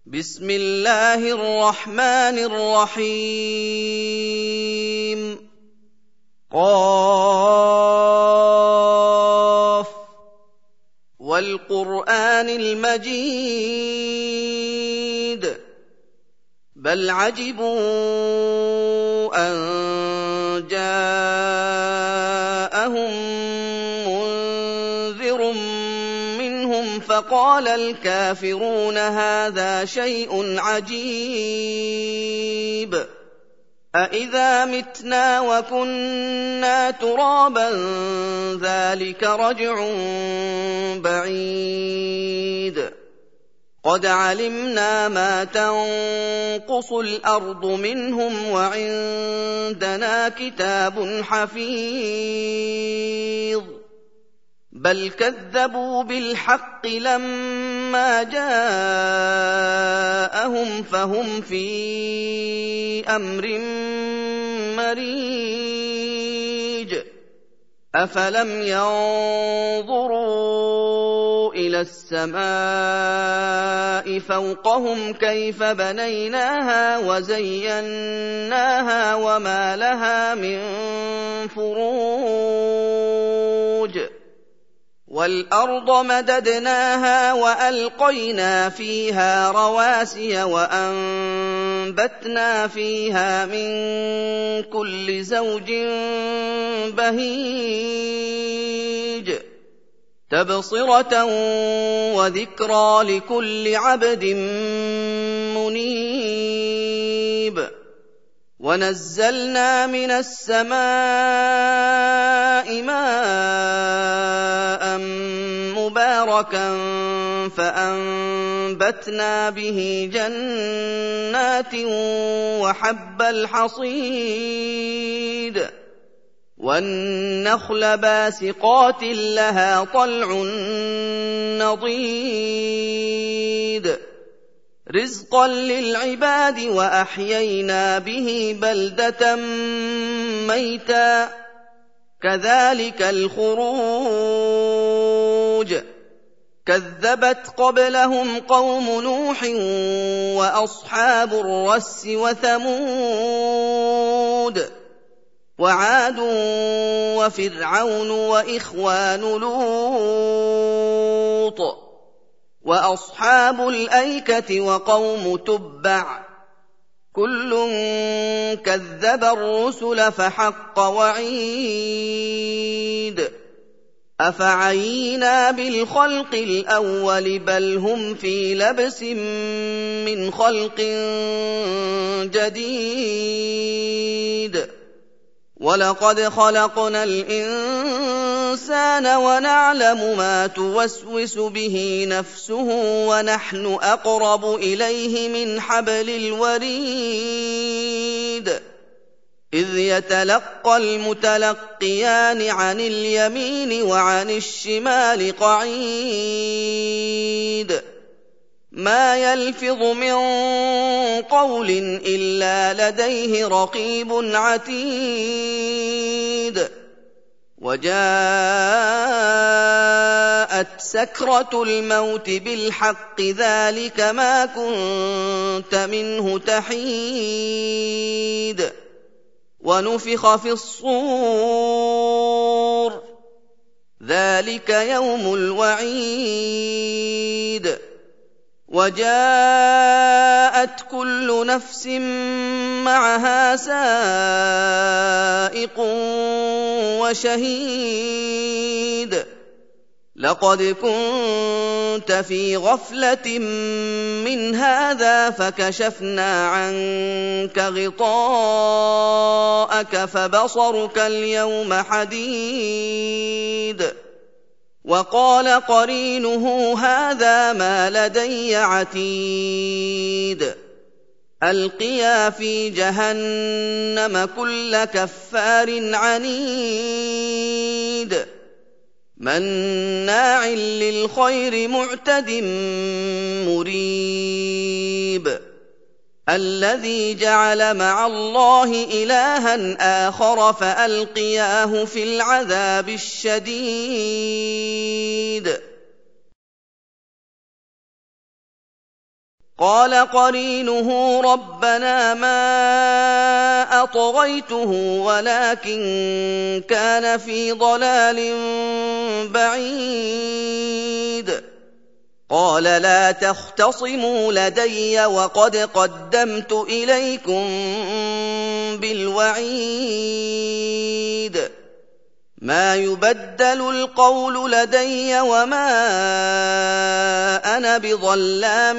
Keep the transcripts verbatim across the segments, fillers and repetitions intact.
بسم الله الرحمن الرحيم قاف والقرآن المجيد بل عجبوا أن جاءهم منذر منهم فقال الكافرون هذا شيء عجيب أإذا متنا وكنا ترابا ذلك رجع بعيد قد علمنا ما تنقص الأرض منهم وعندنا كتاب حفيظ بل كذبوا بالحق لما جاءهم فهم في أمر مريج أفلم ينظروا إلى السماء فوقهم كيف بنيناها وزيناها وما لها من فروج والأرض مددناها وألقينا فيها رواسي وأنبتنا فيها من كل زوج بهيج تبصرة وذكرى لكل عبد منيب ونزلنا من السماء ماء مباركا فأنبتنا به جنات وحب الحصيد والنخل باسقات لها طلع نضيد رزقا للعباد وأحيينا به بلدة ميتا كذلك الخروج كذبت قبلهم قوم نوح وأصحاب الرس وثمود وعاد وفرعون وإخوان لوط وأصحاب الأيكة وقوم تبع كل كذب الرسل فحق وعيد أفعينا بالخلق الأول بل هم في لبس من خلق جديد ولقد خلقنا الإنسان ونعلم ما توسوس به نفسه ونحن أقرب إليه من حبل الوريد إذ يتلقى المتلقيان عن اليمين وعن الشمال قعيد ما يلفظ من قول إلا لديه رقيب عتيد وجاءت سكرة الموت بالحق ذلك ما كنت منه تحيد ونفخ في الصور ذلك يوم الوعيد وجاءت كل نفس معها سائق وشهيد لقد كنت في غفلة من هذا فكشفنا عنك غطاءك فبصرك اليوم حديد وقال قرينه هذا ما لدي عتيد ألقيا في جهنم كل كفار عنيد مناع للخير معتد مريب الذي جعل مع الله إلها آخر فألقياه في العذاب الشديد قال قرينه ربنا ما أطغيته ولكن كان في ضلال بعيد قال لا تختصموا لدي وقد قدمت إليكم بالوعيد ما يبدل القول لدي وما أنا بظلام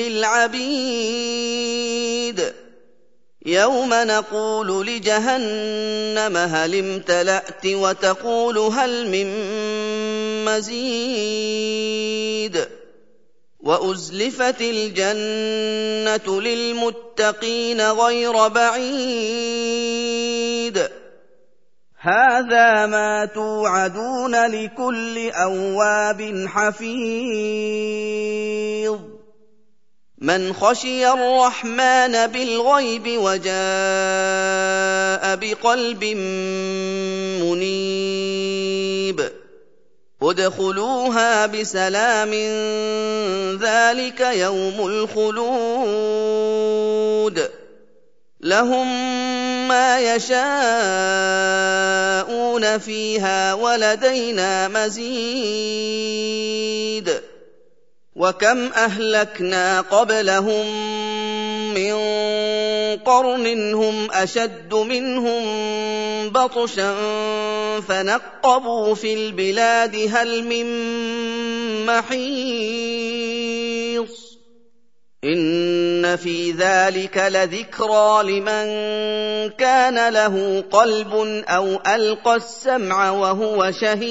للعبيد يوم نقول لجهنم هل امتلأت وتقول هل من مزيد وأزلفت الجنة للمتقين غير بعيد هذا ما توعدون لكل أواب حفيظ من خشي الرحمن بالغيب وجاء بقلب منيب ادخلوها بسلام ذلك يوم الخلود لهم ما يشاءون فيها ولدينا مزيد وكم أهلكنا قبلهم من قرن هم أشد منهم بطشا فنقبوا في البلاد هل من محيص إن في ذلك لذكرى لمن كان له قلب أو ألقى السمع وهو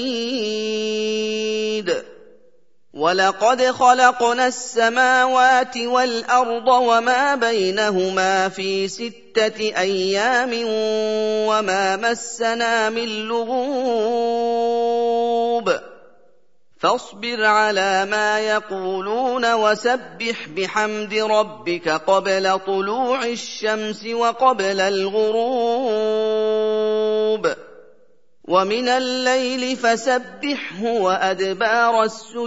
شهيد ولقد خلقنا السماوات والأرض وما بينهما في ستة أيام وما مسنا من لغوب فاصبر على ما يقولون وسبح بحمد ربك قبل طلوع الشمس وقبل الغروب ومن الليل فسبحه وأدبار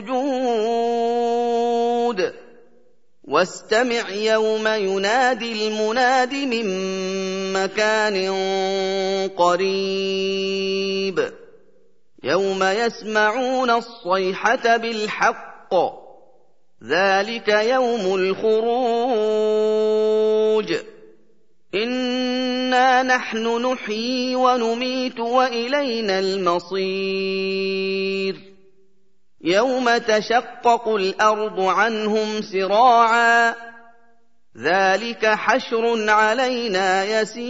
السجود واستمع يوم ينادي المناد من مكان قريب يوم يسمعون الصيحة بالحق ذلك يوم الخروج إنا نحن نحيي ونميت وإلينا المصير يوم تشقق الأرض عنهم سراعا ذلك حشر علينا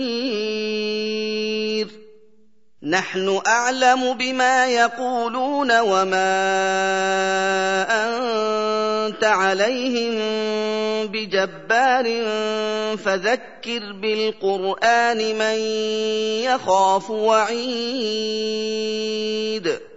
يسير نحن أعلم بما يقولون وما أنت عليهم بجبار فذكر بالقرآن من يخاف وعيد